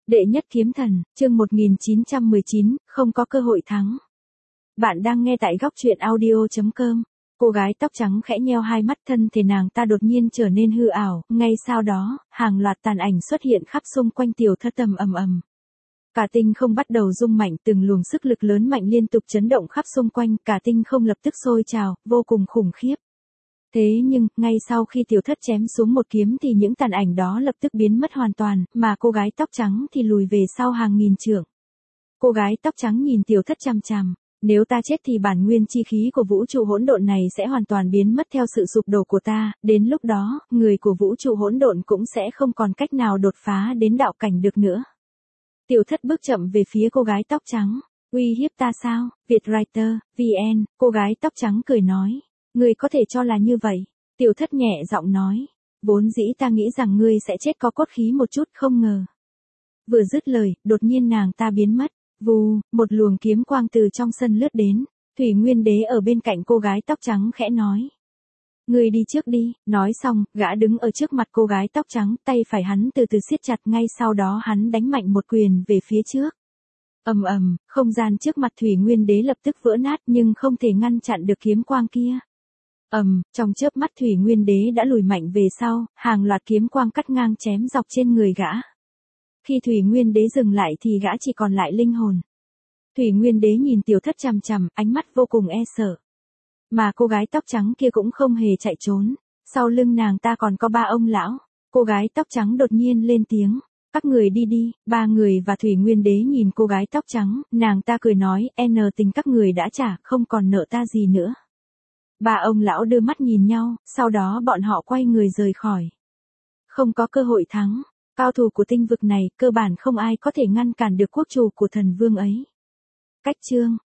Đệ nhất kiếm thần, chương 1919, không có cơ hội thắng. Bạn đang nghe tại góc truyện audio.com. Cô gái tóc trắng khẽ nheo hai mắt, thân thể nàng ta đột nhiên trở nên hư ảo, ngay sau đó, hàng loạt tàn ảnh xuất hiện khắp xung quanh tiểu thất tầm ầm ầm. Cả tinh không bắt đầu rung mạnh, từng luồng sức lực lớn mạnh liên tục chấn động khắp xung quanh, cả tinh không lập tức sôi trào, vô cùng khủng khiếp. Thế nhưng, ngay sau khi tiểu thất chém xuống một kiếm thì những tàn ảnh đó lập tức biến mất hoàn toàn, mà cô gái tóc trắng thì lùi về sau hàng nghìn trượng. Cô gái tóc trắng nhìn tiểu thất chằm chằm, nếu ta chết thì bản nguyên chi khí của vũ trụ hỗn độn này sẽ hoàn toàn biến mất theo sự sụp đổ của ta, đến lúc đó, người của vũ trụ hỗn độn cũng sẽ không còn cách nào đột phá đến đạo cảnh được nữa. Tiểu thất bước chậm về phía cô gái tóc trắng, uy hiếp ta sao, Vietwriter, VN, cô gái tóc trắng cười nói. Ngươi có thể cho là như vậy, tiểu thất nhẹ giọng nói, vốn dĩ ta nghĩ rằng ngươi sẽ chết có cốt khí một chút, không ngờ. Vừa dứt lời, đột nhiên nàng ta biến mất, vù, một luồng kiếm quang từ trong sân lướt đến, Thủy Nguyên Đế ở bên cạnh cô gái tóc trắng khẽ nói. Ngươi đi trước đi, nói xong, gã đứng ở trước mặt cô gái tóc trắng, tay phải hắn từ từ siết chặt, ngay sau đó hắn đánh mạnh một quyền về phía trước. Ầm ầm, không gian trước mặt Thủy Nguyên Đế lập tức vỡ nát nhưng không thể ngăn chặn được kiếm quang kia. Trong chớp mắt Thủy Nguyên Đế đã lùi mạnh về sau, hàng loạt kiếm quang cắt ngang chém dọc trên người gã. Khi Thủy Nguyên Đế dừng lại thì gã chỉ còn lại linh hồn. Thủy Nguyên Đế nhìn tiểu thất chằm chằm, ánh mắt vô cùng e sợ. Mà cô gái tóc trắng kia cũng không hề chạy trốn, sau lưng nàng ta còn có ba ông lão. Cô gái tóc trắng đột nhiên lên tiếng, các người đi đi, ba người và Thủy Nguyên Đế nhìn cô gái tóc trắng, nàng ta cười nói, tình các người đã trả, không còn nợ ta gì nữa. Ba ông lão đưa mắt nhìn nhau, sau đó bọn họ quay người rời khỏi. Không có cơ hội thắng, cao thủ của tinh vực này, cơ bản không ai có thể ngăn cản được quốc chủ của thần vương ấy. Cách chương